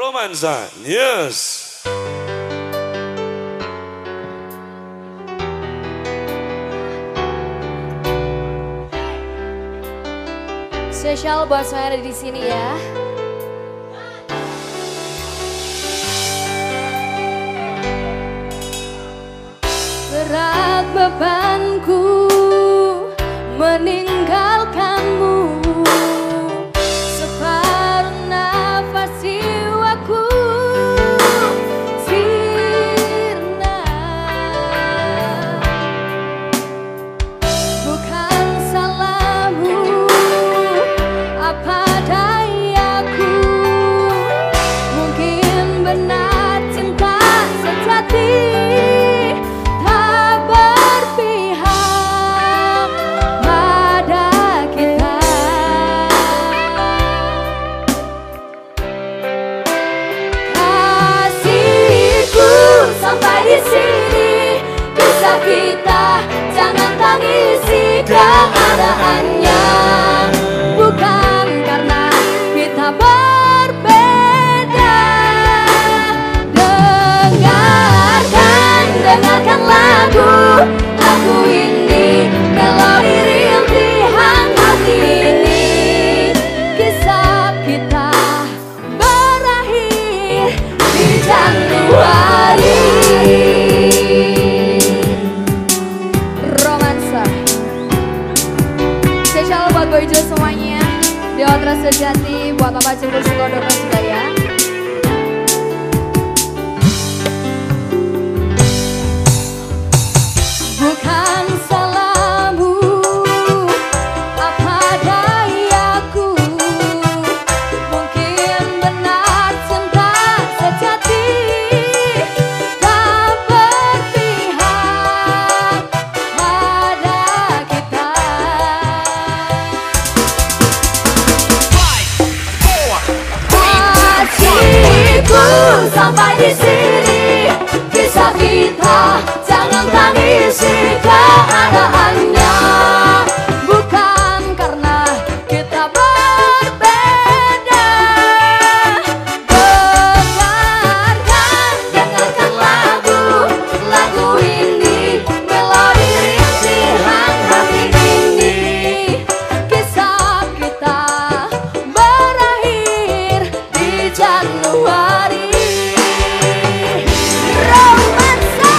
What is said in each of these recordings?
Romansa News. Spesial buat saya ada di sini ya. Berat bebanku meninggalkanmu, separuh nafas jiwaku sirna. Bukan salahmu, apa dayaku, mungkin benar cinta sejati tak berpihak pada kita. Kasihku sampai di sini, kisah kita jangan tangisi keadaannya. Bukan karena kita berbeda. Dengarkan lagu ini, melodi rintihan hati ini. Kisah kita berakhir di Januari. Romansa spesial buat Boyjo semuanya, Deotra sejati, buat Papa Jempol Sukodono juga ya. Bukan salahmu, apa dayaku, mungkin benar cinta sejati tak berpihak pada kita. Kasihku sampai di sini, kisah kita jangan tangisi keadaannya. Bukan karena kita berbeda. Dengarkan lagu ini, melodi rintihan hati ini. Kisah kita berakhir di Januari. Romansa.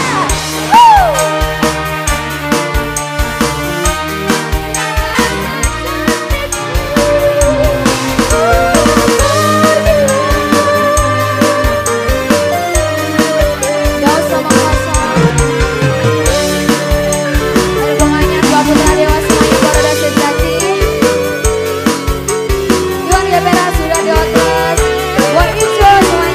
Jauh sama kosong. Dari bunganya dua putra dewa semuanya Garuda sejati. Iwan Gepera sudah di atas. Buat Ijo semuanya.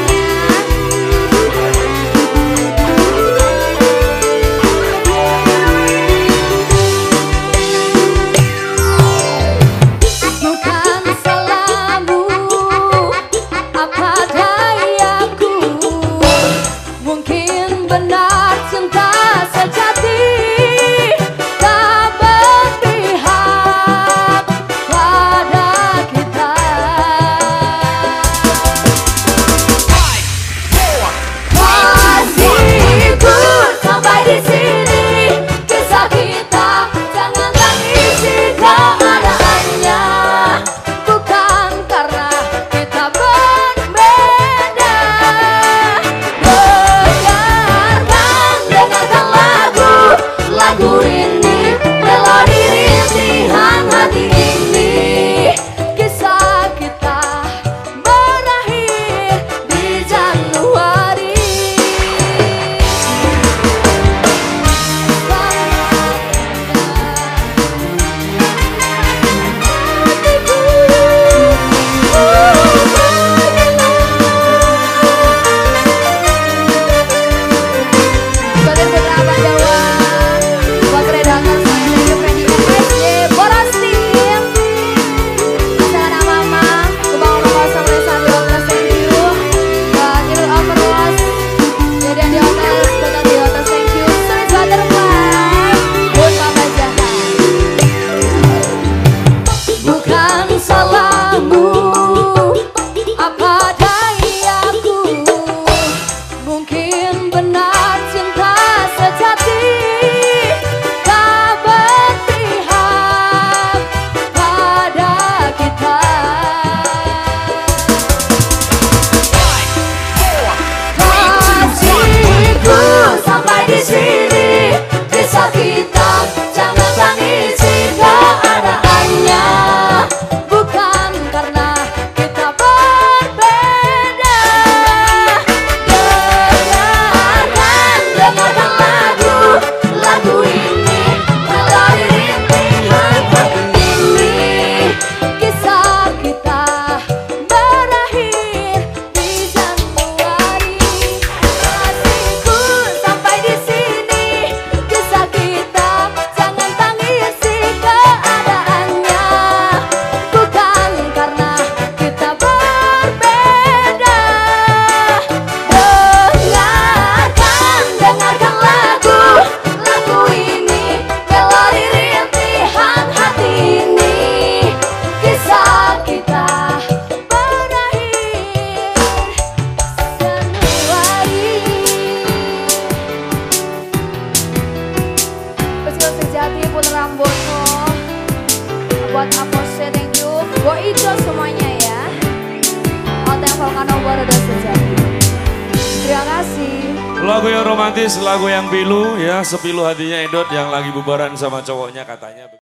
yang Volcano Borodo Sejati. Terima kasih. Lagu yang romantis, lagu yang pilu ya, sepilu hatinya Edot yang lagi bubaran sama cowoknya katanya.